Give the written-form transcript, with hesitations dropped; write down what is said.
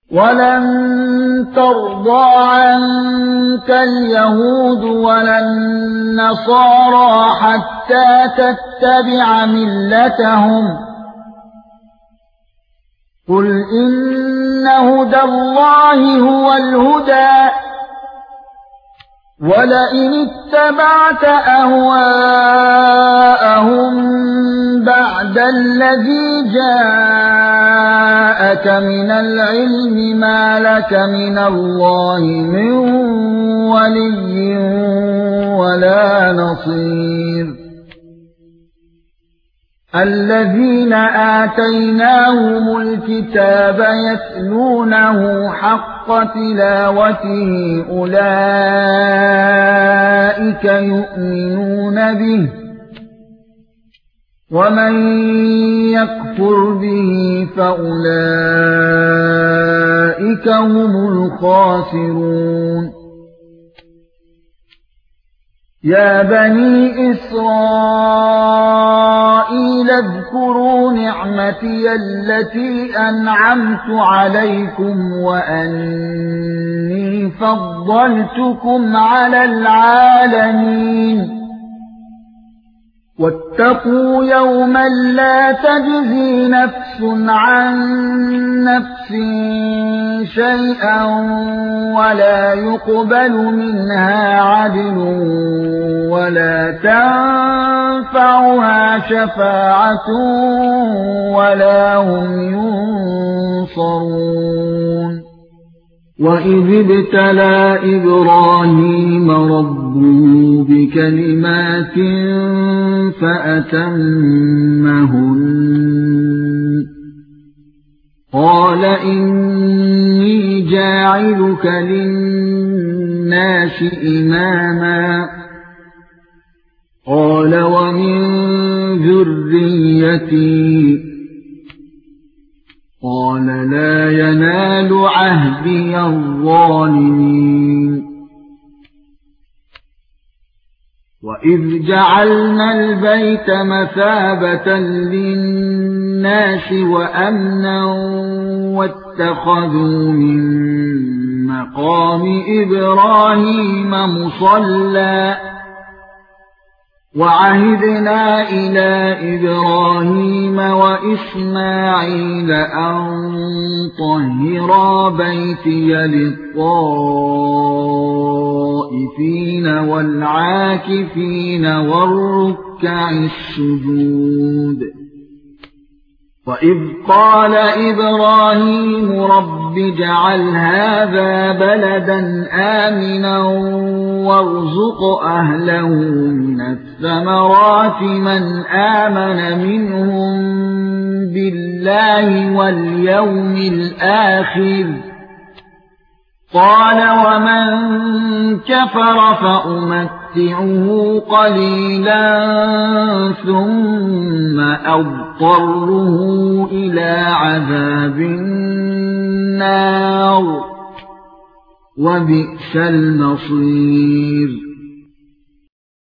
وَلَن تَرْضَىٰ عَنكَ الْيَهُودُ وَلَا النَّصَارَىٰ حَتَّىٰ تَتَّبِعَ مِلَّتَهُمْ ۗ قُلْ إِنَّ هُدَى اللَّهِ هُوَ الْهُدَىٰ وَلَئِنِ اتَّبَعْتَ أَهْوَاءَهُم بَعْدَ الَّذِي جَاءَكَ مِنَ الْعِلْمِ مَا لَكَ مِنَ اللَّهِ مِن وَلِيٍّ وَلَا نَصِيرٍ الَّذِينَ آتَيْنَاهُمُ الْكِتَابَ يَتْلُونَهُ حَقَّ تِلَاوَتِهِ أُولَئِكَ يُؤْمِنُونَ بِهِ ۗ وَمَن يَكْفُرْ بِهِ فَأُولَئِكَ هُمُ الْخَاسِرُونَ يَا بَنِي إِسْرَائِيلَ اذْكُرُوا نِعْمَتِيَ الَّتِي أَنْعَمْتُ عَلَيْكُمْ وَأَنِّي فَضَّلْتُكُمْ عَلَى الْعَالَمِينَ وَاتَّقُوا يَوْمًا لَّا تَجْزِي نَفْسٌ عَن نَّفْسٍ شَيْئًا وَلَا يُقْبَلُ مِنْهَا عَدْلٌ وَلَا تَنفَعُهَا شَفَاعَةٌ وَلَا هُمْ يُنصَرُونَ وَإِذِ ابْتَلَىٰ إِبْرَاهِيمَ رَبُّهُ بِكَلِمَاتٍ فَأَتَمَّهُنَّ قَالَ إِنِّي جَاعِلُكَ لِلنَّاسِ إِمَامًا قَالَ وَمِن ذُرِّيَّتِي قَالَ لَا يَنَالُ عَهْدِيَ الظَّالِمِينَ وَإِذْ جَعَلْنَا الْبَيْتَ مَثَابَةً لِلنَّاسِ وَأَمْنًا وَاتَّخَذُوا مِن مَّقَامِ إِبْرَاهِيمَ مُصَلًّى وَعَهِدْنَا إِلَى إِبْرَاهِيمَ وَإِسْمَاعِيلَ أَن طَهِّرَا بَيْتِيَ لِلطَّائِفِينَ وَالْعَاكِفِينَ وَالرُّكَّعِ السُّجُودِ وَإِذْ قَالَ إِبْرَاهِيمُ رَبِّ اجْعَلْ هَٰذَا بَلَدًا آمِنًا وَارْزُقْ أَهْلَهُ مِنَ الثَّمَرَاتِ مَنْ آمَنَ مِنْهُم بِاللَّهِ وَالْيَوْمِ الْآخِرِ قَالَ وَمَن كَفَرَ فَأُمَتِّعُهُ قَلِيلًا ثُمَّ أَضْطَرُّهُ إِلَى عَذَابِ النَّارِ وَبِئْسَ الْمَصِيرُ